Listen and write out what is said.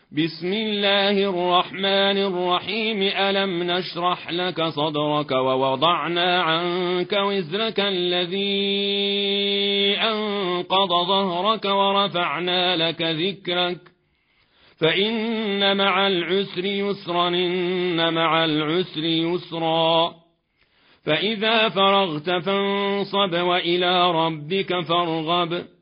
بسم الله الرحمن الرحيم. ألم نشرح لك صدرك ووضعنا عنك وزرك الذي أنقض ظهرك ورفعنا لك ذكرك فإن مع العسر يسرا إن مع العسر يسرا فإذا فرغت فانصب وإلى ربك فارغب